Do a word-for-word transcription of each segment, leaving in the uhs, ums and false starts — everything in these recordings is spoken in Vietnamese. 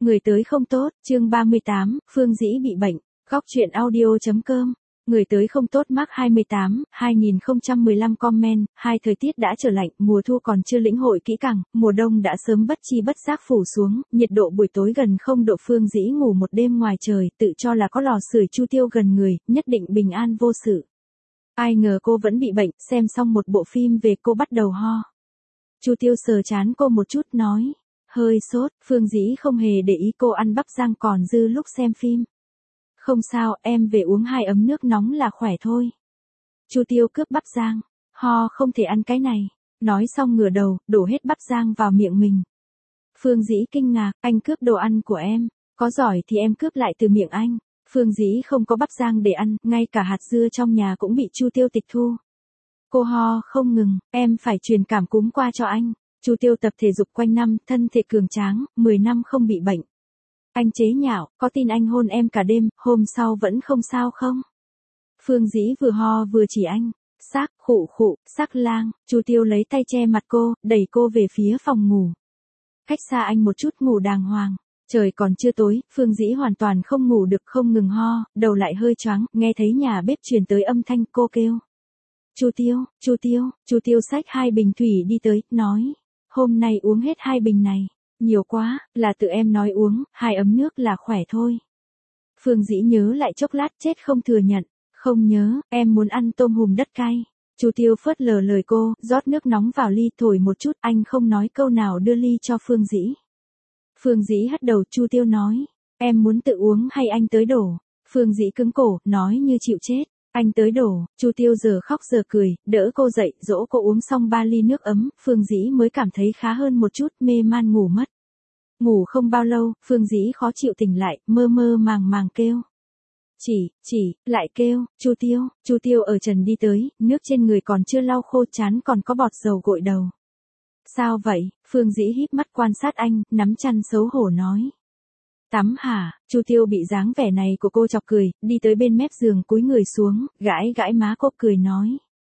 Người tới không tốt, chương ba mươi tám, Phương Dĩ bị bệnh, góc truyện audio.com. Người tới không tốt mác hai mươi tám, hai nghìn không trăm mười lăm comment, hai thời tiết đã trở lạnh, mùa thu còn chưa lĩnh hội kỹ càng, mùa đông đã sớm bất chi bất giác phủ xuống, nhiệt độ buổi tối gần không độ. Phương Dĩ ngủ một đêm ngoài trời, tự cho là có lò sưởi Chu Tiêu gần người, nhất định bình an vô sự. Ai ngờ cô vẫn bị bệnh, xem xong một bộ phim về cô bắt đầu ho. Chu Tiêu sờ trán cô một chút nói, hơi sốt. Phương Dĩ không hề để ý cô ăn bắp rang còn dư lúc xem phim. Không sao, em về uống hai ấm nước nóng là khỏe thôi. Chu Tiêu cướp bắp rang, ho không thể ăn cái này. Nói xong ngửa đầu, đổ hết bắp rang vào miệng mình. Phương Dĩ kinh ngạc, anh cướp đồ ăn của em, có giỏi thì em cướp lại từ miệng anh. Phương Dĩ không có bắp rang để ăn, ngay cả hạt dưa trong nhà cũng bị Chu Tiêu tịch thu. Cô ho không ngừng, em phải truyền cảm cúm qua cho anh. Chu Tiêu tập thể dục quanh năm, thân thể cường tráng, mười năm không bị bệnh. Anh chế nhạo, có tin anh hôn em cả đêm, hôm sau vẫn không sao không? Phương Dĩ vừa ho vừa chỉ anh, xác, khụ khụ, sắc lang. Chu Tiêu lấy tay che mặt cô, đẩy cô về phía phòng ngủ. Cách xa anh một chút, ngủ đàng hoàng. Trời còn chưa tối, Phương Dĩ hoàn toàn không ngủ được, không ngừng ho, đầu lại hơi choáng, nghe thấy nhà bếp truyền tới âm thanh, cô kêu. Chu Tiêu, Chu Tiêu. Chu Tiêu xách hai bình thủy đi tới, nói, hôm nay uống hết hai bình này. Nhiều quá, là tự em nói uống, hai ấm nước là khỏe thôi. Phương Dĩ nhớ lại chốc lát, chết không thừa nhận. Không nhớ, em muốn ăn tôm hùm đất cay. Chu Tiêu phớt lờ lời cô, rót nước nóng vào ly, thổi một chút, anh không nói câu nào đưa ly cho Phương Dĩ. Phương Dĩ hất đầu. Chu Tiêu nói, em muốn tự uống hay anh tới đổ? Phương Dĩ cứng cổ, nói như chịu chết, anh tới đổ. Chu Tiêu giờ khóc giờ cười, đỡ cô dậy, dỗ cô uống xong ba ly nước ấm, Phương Dĩ mới cảm thấy khá hơn một chút, mê man ngủ mất. Ngủ không bao lâu, Phương Dĩ khó chịu tỉnh lại, mơ mơ màng màng kêu. Chỉ, chỉ, lại kêu, Chu Tiêu. Chu Tiêu ở trần đi tới, nước trên người còn chưa lau khô, trán còn có bọt dầu gội đầu. Sao vậy? Phương Dĩ híp mắt quan sát anh, nắm chăn xấu hổ nói. Tắm hả? Chu Tiêu bị dáng vẻ này của cô chọc cười, đi tới bên mép giường cúi người xuống, gãi gãi má cô cười nói.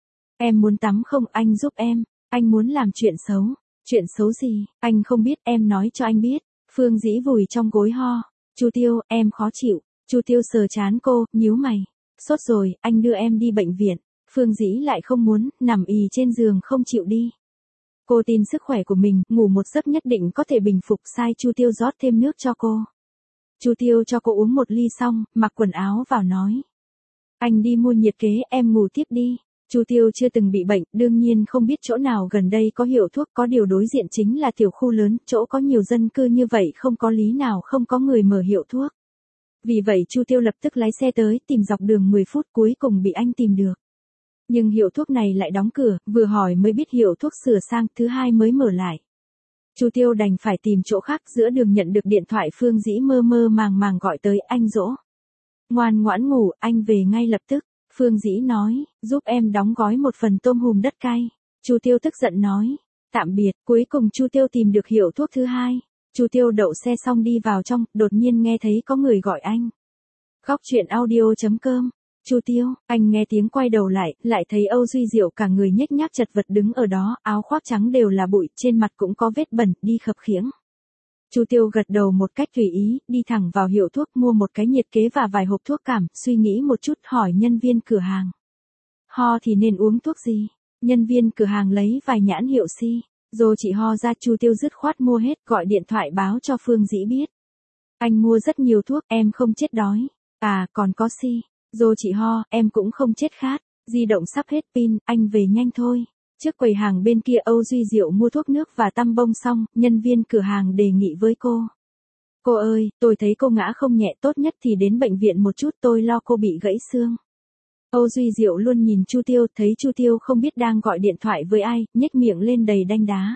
Em muốn tắm không? Anh giúp em, anh muốn làm chuyện xấu. Chuyện xấu gì? Anh không biết, em nói cho anh biết. Phương Dĩ vùi trong gối ho. Chu Tiêu, em khó chịu. Chu Tiêu sờ trán cô, nhíu mày. Sốt rồi, anh đưa em đi bệnh viện. Phương Dĩ lại không muốn, nằm ì trên giường không chịu đi. Cô tin sức khỏe của mình, ngủ một giấc nhất định có thể bình phục. Sai Chu Tiêu rót thêm nước cho cô. Chu Tiêu cho cô uống một ly xong, mặc quần áo vào nói. Anh đi mua nhiệt kế, em ngủ tiếp đi. Chu Tiêu chưa từng bị bệnh, đương nhiên không biết chỗ nào gần đây có hiệu thuốc, có điều đối diện chính là tiểu khu lớn, chỗ có nhiều dân cư như vậy không có lý nào không có người mở hiệu thuốc. Vì vậy Chu Tiêu lập tức lái xe tới, tìm dọc đường mười phút, cuối cùng bị anh tìm được. Nhưng hiệu thuốc này lại đóng cửa, vừa hỏi mới biết hiệu thuốc sửa sang, thứ hai mới mở lại. Chu Tiêu đành phải tìm chỗ khác, giữa đường nhận được điện thoại. Phương Dĩ mơ mơ màng màng gọi tới, anh dỗ. Ngoan ngoãn ngủ, anh về ngay lập tức. Phương Dĩ nói, giúp em đóng gói một phần tôm hùm đất cay. Chu Tiêu tức giận nói, tạm biệt. Cuối cùng Chu Tiêu tìm được hiệu thuốc thứ hai. Chu Tiêu đậu xe xong đi vào trong, đột nhiên nghe thấy có người gọi anh. Góc truyện audio.com. Chu Tiêu, anh nghe tiếng quay đầu lại, lại thấy Âu Duy Diệu cả người nhếch nhác chật vật đứng ở đó, áo khoác trắng đều là bụi, trên mặt cũng có vết bẩn, đi khập khiễng. Chu Tiêu gật đầu một cách tùy ý, đi thẳng vào hiệu thuốc mua một cái nhiệt kế và vài hộp thuốc cảm, suy nghĩ một chút hỏi nhân viên cửa hàng. Ho thì nên uống thuốc gì? Nhân viên cửa hàng lấy vài nhãn hiệu si, rồi chị ho ra. Chu Tiêu dứt khoát mua hết, gọi điện thoại báo cho Phương Dĩ biết. Anh mua rất nhiều thuốc, em không chết đói. À, còn có si. Rồi chị ho, em cũng không chết khát. Di động sắp hết pin, anh về nhanh thôi. Trước quầy hàng bên kia Âu Duy Diệu mua thuốc nước và tăm bông xong, nhân viên cửa hàng đề nghị với cô. Cô ơi, tôi thấy cô ngã không nhẹ, tốt nhất thì đến bệnh viện một chút, tôi lo cô bị gãy xương. Âu Duy Diệu luôn nhìn Chu Tiêu, thấy Chu Tiêu không biết đang gọi điện thoại với ai, nhếch miệng lên đầy đanh đá.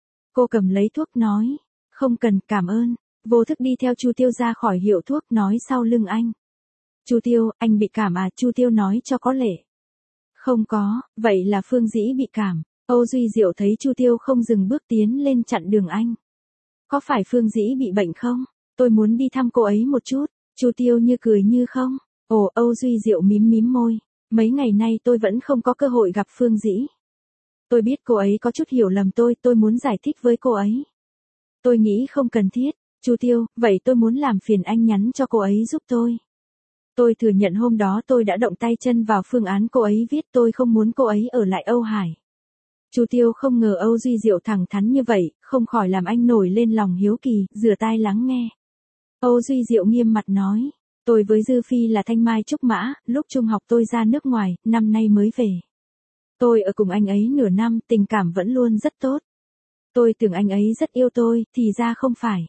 Cô cầm lấy thuốc nói, không cần, cảm ơn. Vô thức đi theo Chu Tiêu ra khỏi hiệu thuốc, nói sau lưng anh. Chu Tiêu, anh bị cảm à? Chu Tiêu nói cho có lệ. Không có, vậy là Phương Dĩ bị cảm. Âu Duy Diệu thấy Chu Tiêu không dừng bước tiến lên chặn đường anh. Có phải Phương Dĩ bị bệnh không? Tôi muốn đi thăm cô ấy một chút. Chu Tiêu như cười như không. Ồ, Âu Duy Diệu mím mím môi. Mấy ngày nay tôi vẫn không có cơ hội gặp Phương Dĩ. Tôi biết cô ấy có chút hiểu lầm tôi, tôi muốn giải thích với cô ấy. Tôi nghĩ không cần thiết. Chu Tiêu, vậy tôi muốn làm phiền anh nhắn cho cô ấy giúp tôi. Tôi thừa nhận hôm đó tôi đã động tay chân vào phương án cô ấy viết, tôi không muốn cô ấy ở lại Âu Hải. Chu Tiêu không ngờ Âu Duy Diệu thẳng thắn như vậy, không khỏi làm anh nổi lên lòng hiếu kỳ, rửa tai lắng nghe. Âu Duy Diệu nghiêm mặt nói, tôi với Dư Phi là thanh mai trúc mã, lúc trung học tôi ra nước ngoài, năm nay mới về. Tôi ở cùng anh ấy nửa năm, tình cảm vẫn luôn rất tốt. Tôi tưởng anh ấy rất yêu tôi, thì ra không phải.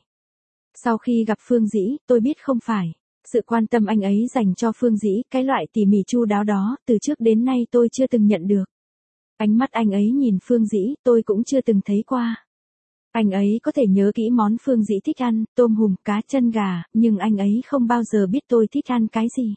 Sau khi gặp Phương Dĩ, tôi biết không phải. Sự quan tâm anh ấy dành cho Phương Dĩ, cái loại tỉ mỉ chu đáo đó, từ trước đến nay tôi chưa từng nhận được. Ánh mắt anh ấy nhìn Phương Dĩ, tôi cũng chưa từng thấy qua. Anh ấy có thể nhớ kỹ món Phương Dĩ thích ăn, tôm hùm, cá chân gà, nhưng anh ấy không bao giờ biết tôi thích ăn cái gì.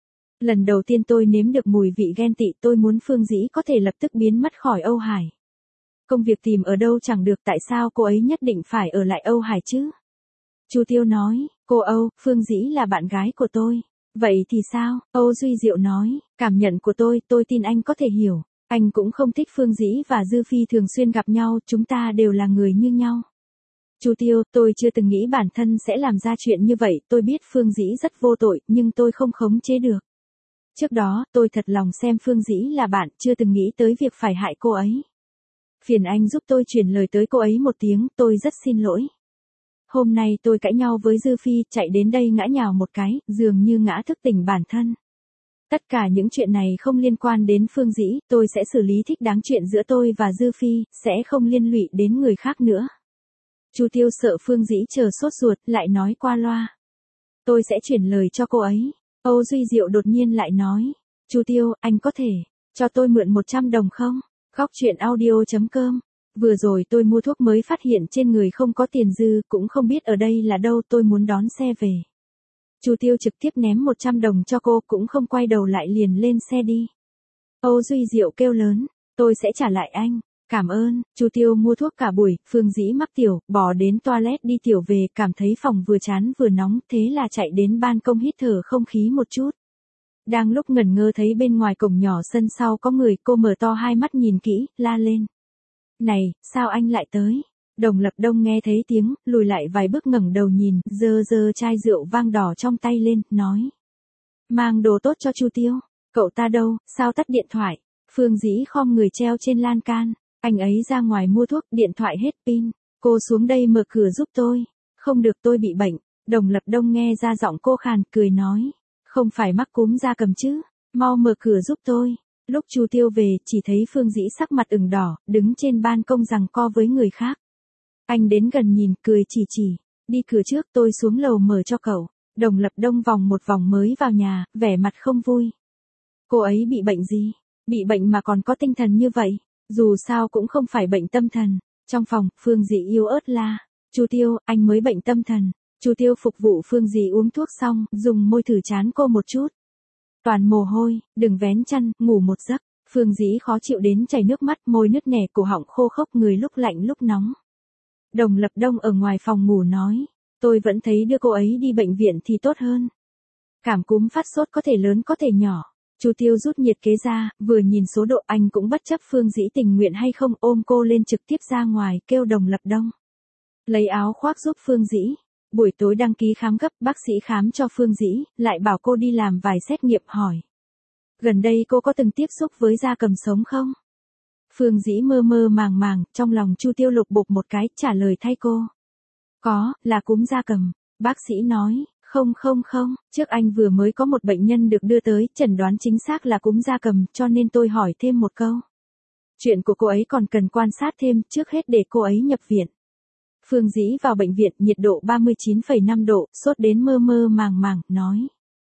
Lần đầu tiên tôi nếm được mùi vị ghen tị, tôi muốn Phương Dĩ có thể lập tức biến mất khỏi Âu Hải. Công việc tìm ở đâu chẳng được, tại sao cô ấy nhất định phải ở lại Âu Hải chứ? Chu Tiêu nói, cô Âu, Phương Dĩ là bạn gái của tôi. Vậy thì sao? Âu Duy Diệu nói, cảm nhận của tôi, tôi tin anh có thể hiểu. Anh cũng không thích Phương Dĩ và Dư Phi thường xuyên gặp nhau, chúng ta đều là người như nhau. Chu Tiêu, tôi chưa từng nghĩ bản thân sẽ làm ra chuyện như vậy, tôi biết Phương Dĩ rất vô tội, nhưng tôi không khống chế được. Trước đó, tôi thật lòng xem Phương Dĩ là bạn, chưa từng nghĩ tới việc phải hại cô ấy. Phiền anh giúp tôi truyền lời tới cô ấy một tiếng, tôi rất xin lỗi. Hôm nay tôi cãi nhau với Dư Phi, chạy đến đây ngã nhào một cái, dường như ngã thức tỉnh bản thân. Tất cả những chuyện này không liên quan đến Phương Dĩ, tôi sẽ xử lý thích đáng, chuyện giữa tôi và Dư Phi, sẽ không liên lụy đến người khác nữa. Chu Tiêu sợ Phương Dĩ chờ sốt ruột, lại nói qua loa. Tôi sẽ chuyển lời cho cô ấy. Âu Duy Diệu đột nhiên lại nói. Chu Tiêu, anh có thể cho tôi mượn một trăm đồng không? Góc truyện audio chấm com. Vừa rồi tôi mua thuốc mới phát hiện trên người không có tiền dư, cũng không biết ở đây là đâu, tôi muốn đón xe về. Chu Tiêu trực tiếp ném một trăm đồng cho cô, cũng không quay đầu lại liền lên xe đi. Âu Duy Diệu kêu lớn, tôi sẽ trả lại anh. Cảm ơn. Chu Tiêu mua thuốc cả buổi, Phương Dĩ mắc tiểu, bỏ đến toilet đi tiểu về, cảm thấy phòng vừa chán vừa nóng, thế là chạy đến ban công hít thở không khí một chút. Đang lúc ngẩn ngơ thấy bên ngoài cổng nhỏ sân sau có người, cô mở to hai mắt nhìn kỹ, la lên. Này, sao anh lại tới? Đồng Lập Đông nghe thấy tiếng, lùi lại vài bước ngẩng đầu nhìn, giơ giơ chai rượu vang đỏ trong tay lên, nói. Mang đồ tốt cho Chu Tiêu. Cậu ta đâu, sao tắt điện thoại? Phương Dĩ khom người treo trên lan can. Anh ấy ra ngoài mua thuốc, điện thoại hết pin. Cô xuống đây mở cửa giúp tôi. Không được, tôi bị bệnh. Đồng Lập Đông nghe ra giọng cô khàn, cười nói. Không phải mắc cúm gia cầm chứ? Mau mở cửa giúp tôi. Lúc Chu Tiêu về, chỉ thấy Phương Dĩ sắc mặt ửng đỏ, đứng trên ban công giằng co với người khác. Anh đến gần nhìn, cười chỉ chỉ. Đi cửa trước, tôi xuống lầu mở cho cậu. Đồng Lập Đông vòng một vòng mới vào nhà, vẻ mặt không vui. Cô ấy bị bệnh gì? Bị bệnh mà còn có tinh thần như vậy? Dù sao cũng không phải bệnh tâm thần. Trong phòng, Phương Dĩ yếu ớt la. Chu Tiêu, anh mới bệnh tâm thần. Chu Tiêu phục vụ Phương Dĩ uống thuốc xong, dùng môi thử trán cô một chút. Toàn mồ hôi, đừng vén chăn, ngủ một giấc. Phương Dĩ khó chịu đến chảy nước mắt, môi nứt nẻ, cổ họng khô khốc, người lúc lạnh lúc nóng. Đồng Lập Đông ở ngoài phòng ngủ nói. Tôi vẫn thấy đưa cô ấy đi bệnh viện thì tốt hơn. Cảm cúm phát sốt có thể lớn có thể nhỏ. Chu Tiêu rút nhiệt kế ra, vừa nhìn số độ, anh cũng bất chấp Phương Dĩ tình nguyện hay không, ôm cô lên trực tiếp ra ngoài, kêu Đồng Lập Đông. Lấy áo khoác giúp Phương Dĩ. Buổi tối đăng ký khám gấp, bác sĩ khám cho Phương Dĩ, lại bảo cô đi làm vài xét nghiệm, hỏi. Gần đây cô có từng tiếp xúc với gia cầm sống không? Phương Dĩ mơ mơ màng màng, trong lòng Chu Tiêu lục bục một cái, trả lời thay cô. Có, là cúm gia cầm. Bác sĩ nói. Không không không, trước anh vừa mới có một bệnh nhân được đưa tới, chẩn đoán chính xác là cúm gia cầm, cho nên tôi hỏi thêm một câu. Chuyện của cô ấy còn cần quan sát thêm, trước hết để cô ấy nhập viện. Phương Dĩ vào bệnh viện, nhiệt độ ba mươi chín phẩy năm độ, sốt đến mơ mơ màng màng, nói.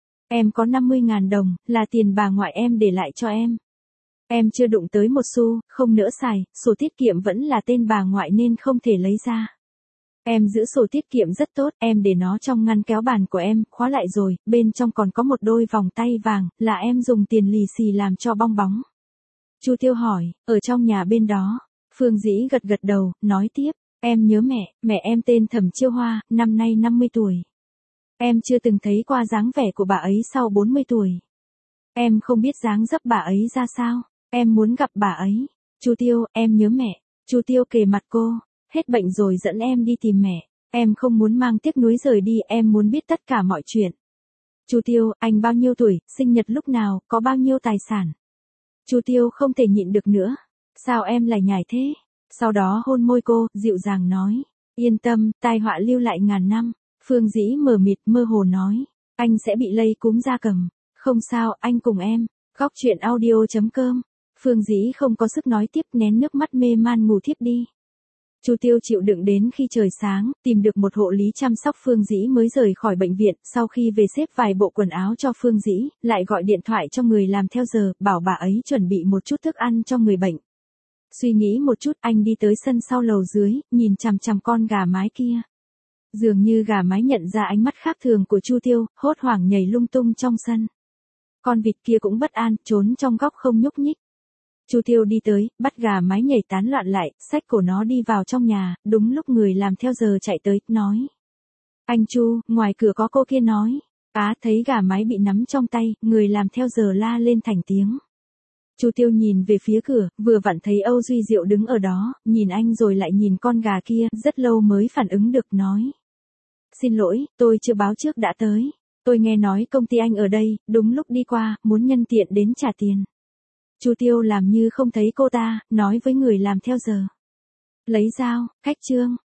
Em có năm mươi ngàn đồng, là tiền bà ngoại em để lại cho em. Em chưa đụng tới một xu, không nỡ xài, sổ tiết kiệm vẫn là tên bà ngoại nên không thể lấy ra. Em giữ sổ tiết kiệm rất tốt, em để nó trong ngăn kéo bàn của em, khóa lại rồi, bên trong còn có một đôi vòng tay vàng, là em dùng tiền lì xì làm cho bong bóng. Chu Tiêu hỏi, ở trong nhà bên đó. Phương Dĩ gật gật đầu, nói tiếp, em nhớ mẹ, mẹ em tên Thẩm Chiêu Hoa, năm nay năm mươi tuổi. Em chưa từng thấy qua dáng vẻ của bà ấy sau bốn mươi tuổi. Em không biết dáng dấp bà ấy ra sao, em muốn gặp bà ấy. Chu Tiêu, em nhớ mẹ. Chu Tiêu kề mặt cô. Hết bệnh rồi dẫn em đi tìm mẹ. Em không muốn mang tiếc nuối rời đi, em muốn biết tất cả mọi chuyện. Chu Tiêu, anh bao nhiêu tuổi, sinh nhật lúc nào, có bao nhiêu tài sản? Chu Tiêu không thể nhịn được nữa. Sao em lại nhảy thế? Sau đó hôn môi cô, dịu dàng nói. Yên tâm, tai họa lưu lại ngàn năm. Phương Dĩ mờ mịt mơ hồ nói. Anh sẽ bị lây cúm gia cầm. Không sao, anh cùng em. Góc chuyện audio.com. Phương Dĩ không có sức nói tiếp, nén nước mắt mê man ngủ thiếp đi. Chu Tiêu chịu đựng đến khi trời sáng, tìm được một hộ lý chăm sóc Phương Dĩ mới rời khỏi bệnh viện, sau khi về xếp vài bộ quần áo cho Phương Dĩ, lại gọi điện thoại cho người làm theo giờ, bảo bà ấy chuẩn bị một chút thức ăn cho người bệnh. Suy nghĩ một chút, anh đi tới sân sau lầu dưới, nhìn chằm chằm con gà mái kia. Dường như gà mái nhận ra ánh mắt khác thường của Chu Tiêu, hốt hoảng nhảy lung tung trong sân. Con vịt kia cũng bất an, trốn trong góc không nhúc nhích. Chu Tiêu đi tới, bắt gà mái nhảy tán loạn lại, xách cổ nó đi vào trong nhà, đúng lúc người làm theo giờ chạy tới, nói. Anh Chu, ngoài cửa có cô kia nói. Á, thấy gà mái bị nắm trong tay, người làm theo giờ la lên thành tiếng. Chu Tiêu nhìn về phía cửa, vừa vặn thấy Âu Duy Diệu đứng ở đó, nhìn anh rồi lại nhìn con gà kia, rất lâu mới phản ứng được, nói. Xin lỗi, tôi chưa báo trước đã tới. Tôi nghe nói công ty anh ở đây, đúng lúc đi qua, muốn nhân tiện đến trả tiền. Chu Tiêu làm như không thấy cô ta, nói với người làm theo giờ. Lấy dao, cách trương.